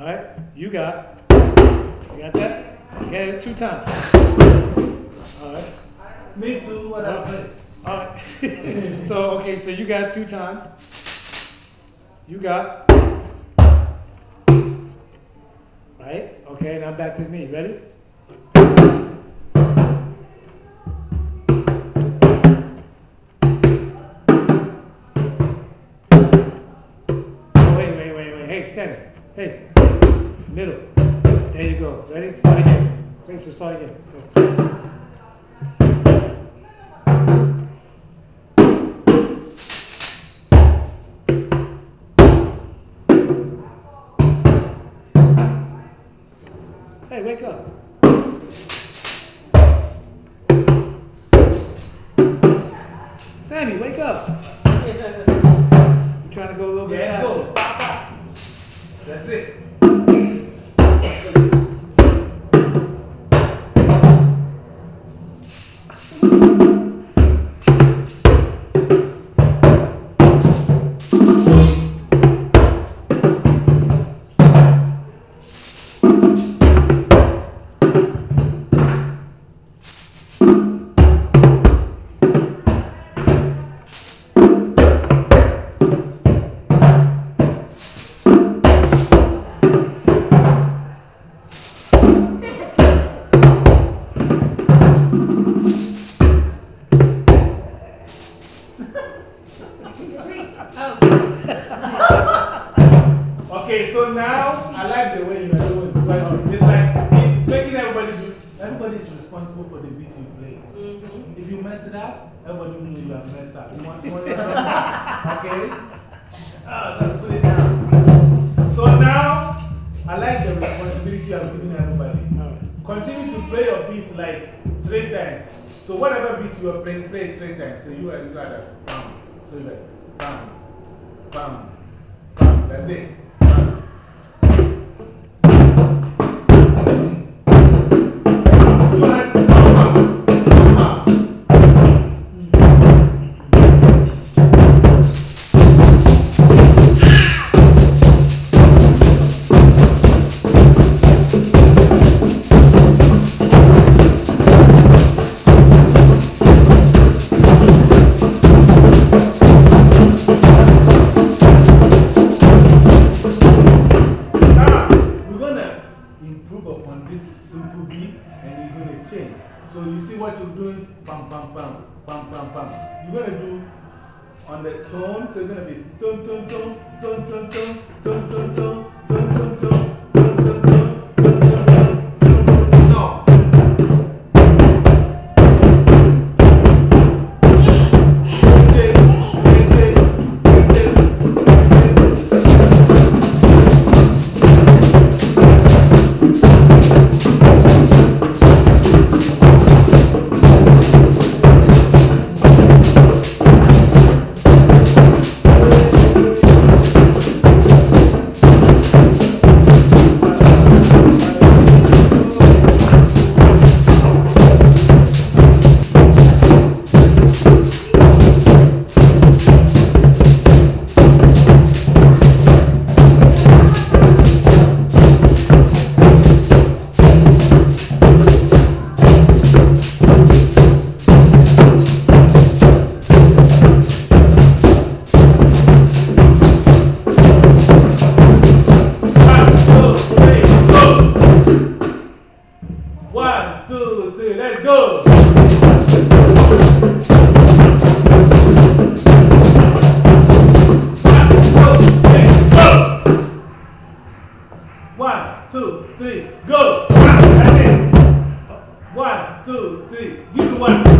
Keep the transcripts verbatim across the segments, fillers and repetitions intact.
Alright? You got, you got that? You got it two times. Alright? Me too, what I play. Alright. So, okay, so you got two times. You got. Right? Okay, now back to me. Ready? Center. Hey, middle. There you go. Ready? Start again. Okay, so start again. Go. Hey, wake up. Sammy, wake up. You trying to go a little bit Yeah, faster? go. That's it. Okay, so now I like the way you are doing it. It's like it's making everybody do. Everybody's responsible for the beat you play. Mm-hmm. If you mess it up, everybody will know you have messed up. You want, you want okay? Oh, let's put it down. So now I like the responsibility you have given everybody. Right. Continue to play your beat like three times. So whatever beat you are playing, play it three times. So you are you got that. Bam. So you like bam, bam, bam. That's it. So you see what you're doing, bam, bam, bam, bam, bam, bam. You're going to do on the tone, so you're going to be tone, tone, tone, tone, tone, tone, tone, tone, tone, tone, tone, tone, tone, tone, tone, no. One, two, three, let's go! One, two, three, go! That's it. One, two, three, give me one.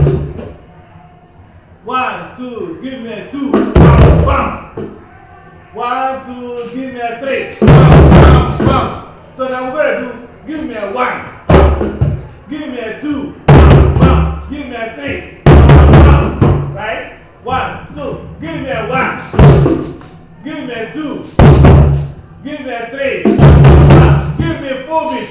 One, two, give me a two. Bam, bam. One, two, give me a three. Bam, bam, bam. So now we're going to do, give me a one. Give me a two. Bam, give me a three. Bam, bam. Right? One, two, give me a one. Give me a two. Give me a three. Bam, give me a four beats.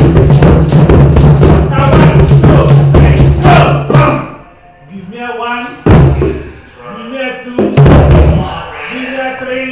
Give me a one.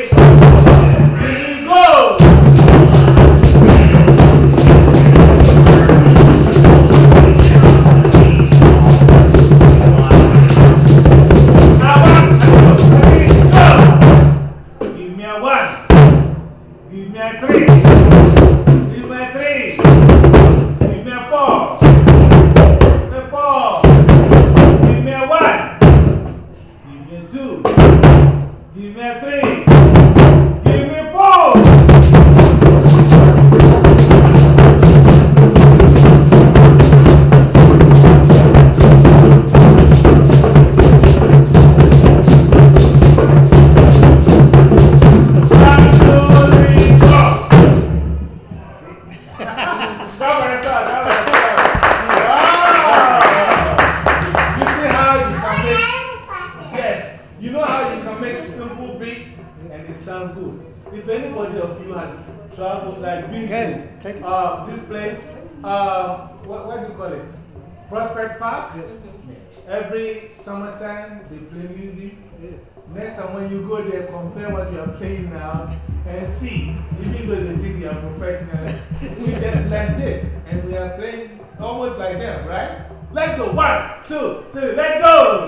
Every summertime they play music. Next time when you go there, compare what you are playing now and see. Even though they think you are professional, we just like this and we are playing almost like them, right? Let's go. One, two, three, let's go!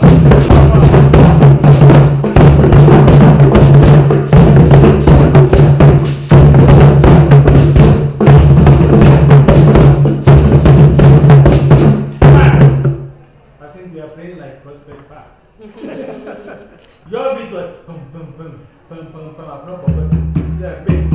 Prospect Park. Your beat was boom, boom, boom, boom, boom, boom. I've not forgotten. Yeah, bass.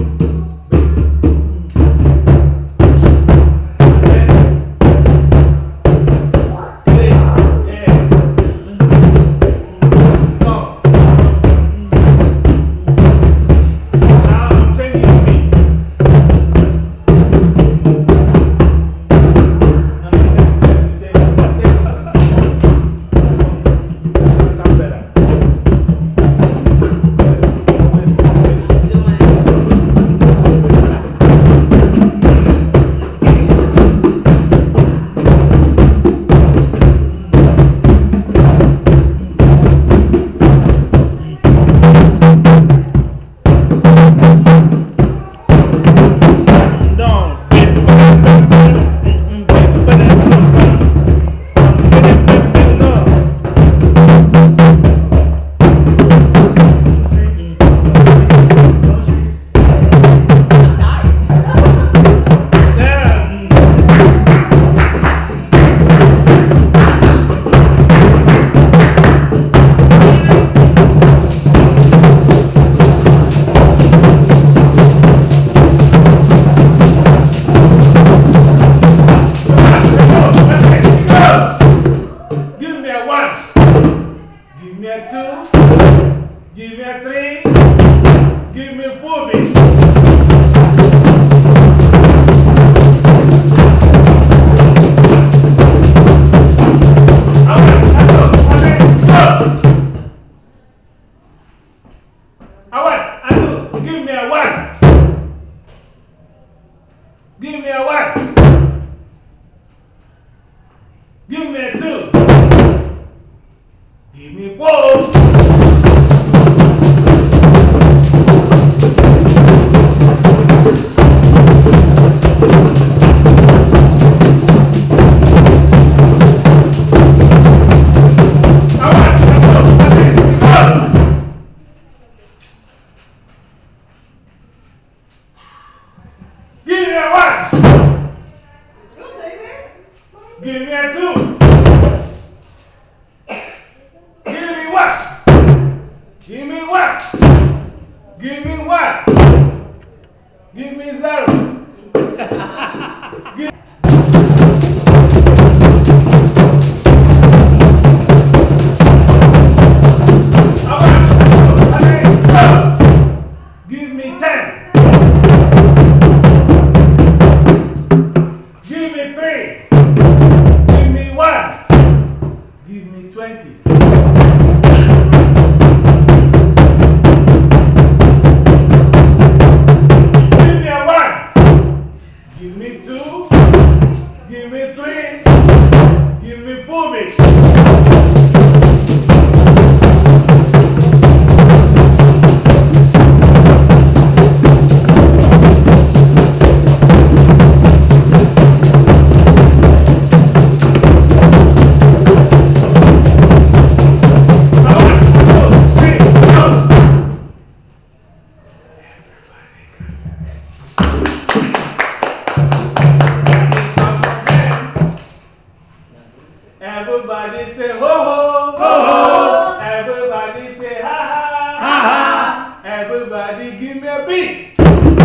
say ho ho, ho ho. Everybody say ha ha, ha ha. Everybody give me a beat.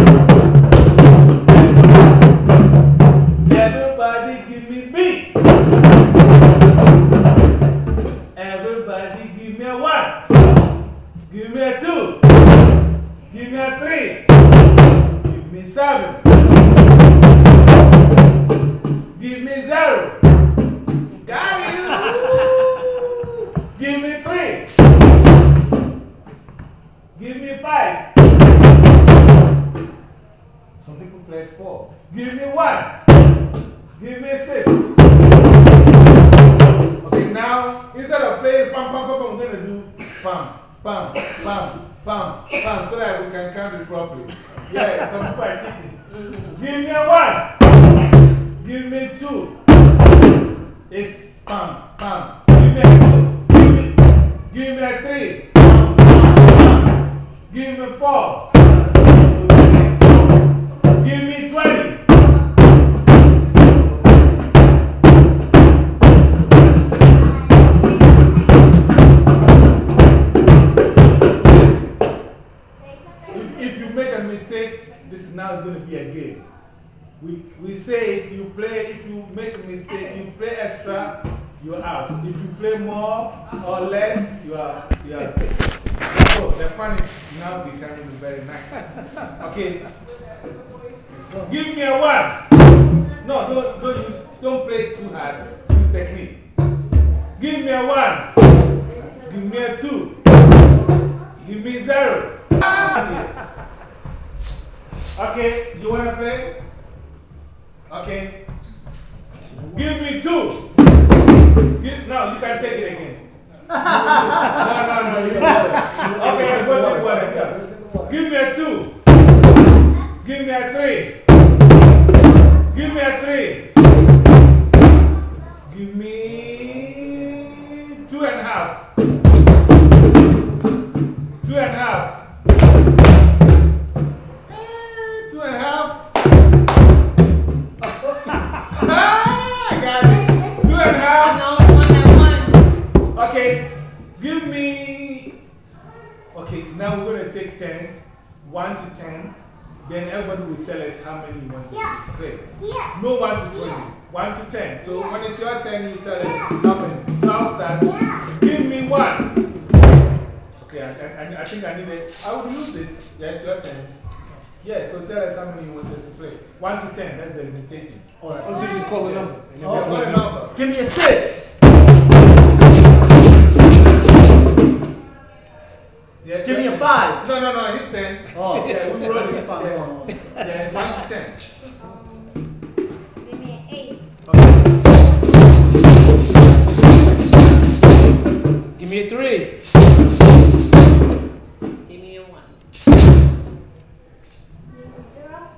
Everybody give me beat. Everybody give me a one. Give me a two. Give me a three. Give me seven. Give me zero. Got it. Give me three. Give me five. Some people play four. Give me one. Give me six. Okay, now instead of playing pam pam pam, I'm going to do pam pam pam pam pam so that we can count it properly. Yeah, some people are cheating. Give me a one. Give me two. It's pam pam. Give me a two. Give me, give me a three. Pam pam pam. Give me four. Give me twenty. If, if you make a mistake, this is now going to be a game. We, we say it, you play, if you make a mistake, you play extra, you're out. If you play more or less, you are, you are. So the fun is now becoming very nice. Okay. Give me a one. No, don't, don't, use, don't play too hard. Use technique. Give me a one. Give me a two. Give me zero. Okay, you want to play? Okay. Give me two. Give, no, you can take it again. No, no, no. You okay, I'm going to one again. Give me a two. Give me a three. Give me a three. Give me two and a half. Two and a half. Two and a half. I got it. Two and a half. I'm the only one that won. Okay, give me. Okay, now we're going to take tens. One to ten. Then everybody will tell us how many you want to Yeah. play. Yeah. No one to twenty. Yeah. One to ten. So Yeah. when it's your turn, you tell us Yeah. how many. So I'll start. Yeah. Give me one. Okay, I, I, I think I need it. I will use this. Yes, your turn. Yeah, so tell us how many you want us to play. One to ten, that's the limitation. Oh, that's Until you call the number. And Yeah, then what a number. Give me a six. Yes, Give me your a turn. five. No, no, no, his ten. Oh, Yeah, we roll it. Five, Yeah, one, one. yeah, one to ten. Give me an eight. Okay. give me a three. Give me a one. Give me zero.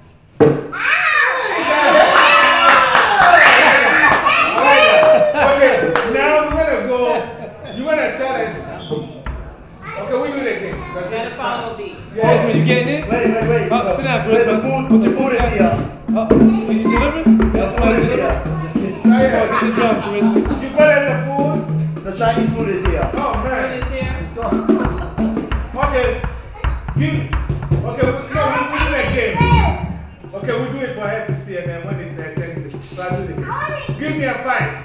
Okay, now we're going to go. You're going to tell us. Okay, we do it again. because You this gotta is follow fun. a beat. Yes. Postman, you getting it? Wait, wait, wait. Oh, sit down, Wait, Bruce. the food, the food is here. Oh, will you deliver? The That's food is deliver? here. Just kidding. Oh, Oh, yeah. good job, Charisma. You put us the food. The Chinese food is here. Oh, What man. is here? Okay. Give. Okay, we, no, we, we do it again. Okay, we do it for her to see, and then when it's their turn, so I do it again. Give me a five.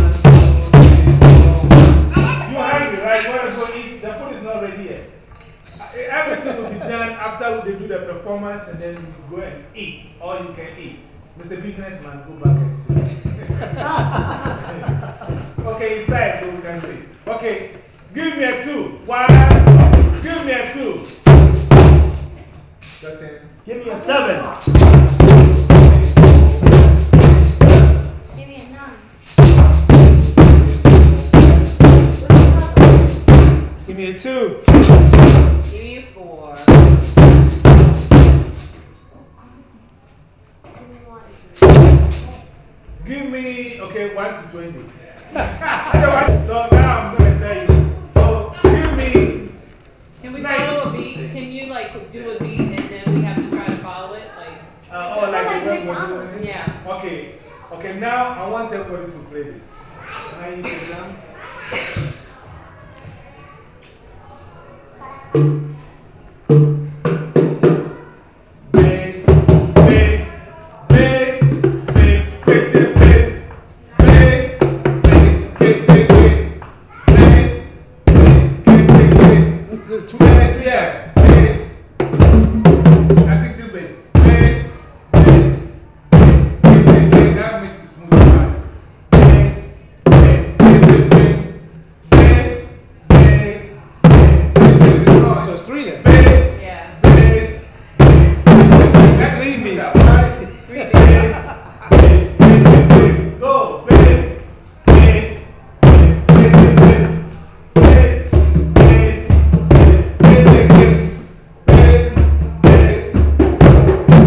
You're hungry, right? You want to go eat? The food is not ready yet. Uh, Everything will be done after they do the performance, and then you go and eat. All you can eat. Mister Businessman, go back and sit. Okay, it's time, so we can see. Okay, give me a two. One. Give me a two. Your turn. Give me a seven. Give me a nine. Give me a two. Give me a four. Give me one. Give me, okay, one to twenty. So now I'm going to tell you. So give me, Can we Nine. follow a beat? Can you like do a beat and then we have to try to follow it? Like, uh, oh, like the way we're doing it? yeah. Okay, okay, now I want everybody to play this. Can I use the drum? Bass, bass, bass, bass, kick the beat. Bass, bass, kick the beat. Bass, bass, kick the beat. There's two Bass, yeah, bass. I think two bass. Bass, bass, bass, kick the beat. That makes it smooth part. Bass, bass, kick the beat. Bass, bass, bass, kick the beat. So it's three then. Bass, Yeah. bass, bass, kick the beat. That's Leave me. out, right? Three Bass, days. bass, kick the beat. Go, bass, bass, bass, kick the beat. Bass, bass, bass, kick the beat. Bass, bass.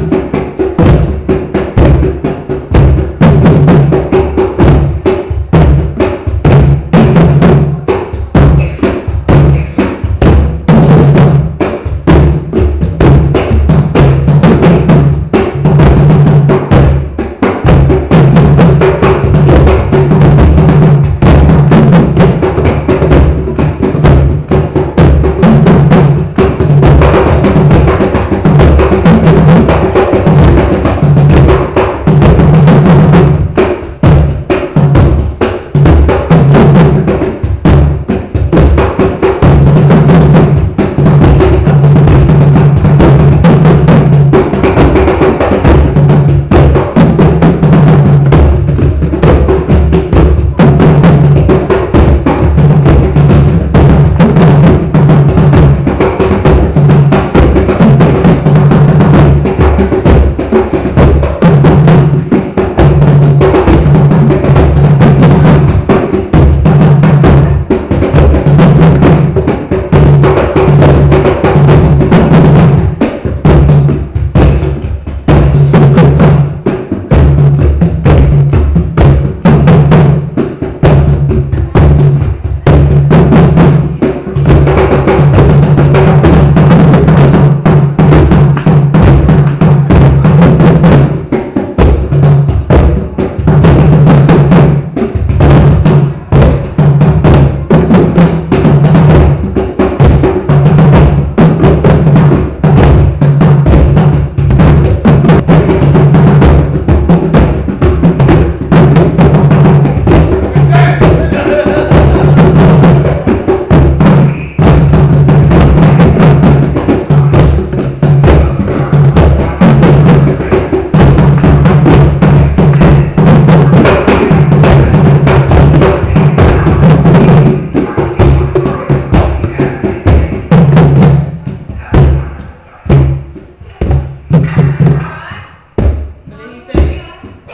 What did he say?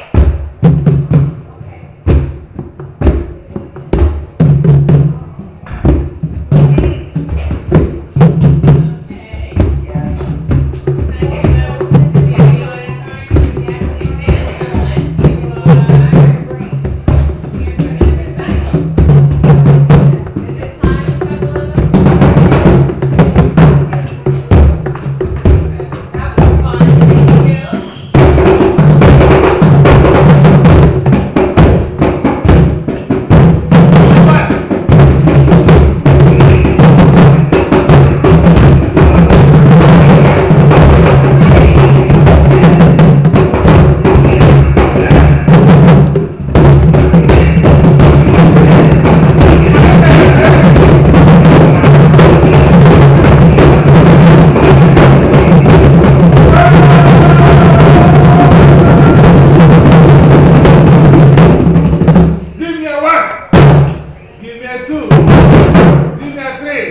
Okay. Give me a one. Give me a two. Give me a three.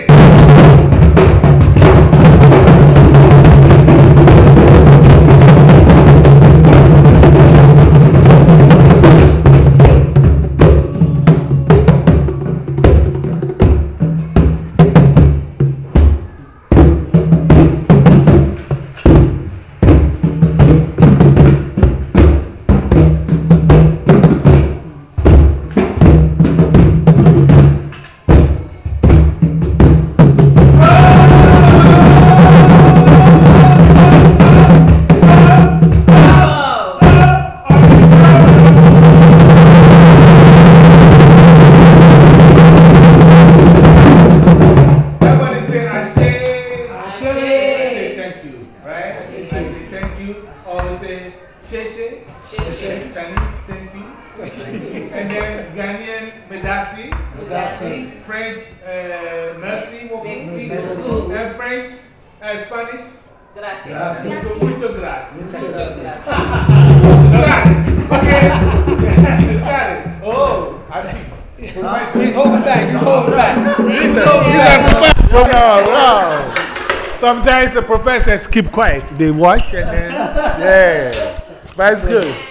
And then Ghanaian Medasi. Medasi. French uh, Merci. What Merci Merci. beaucoup. And French, uh, Spanish. Gracias. Mucho, mucho gracias. Muchas gracias. Got it. Okay. Got it. Oh, I see. He's holding back. He's holding back. He's holding These are professors. No, no. Sometimes the professors keep quiet. They watch and then, yeah. But it's good.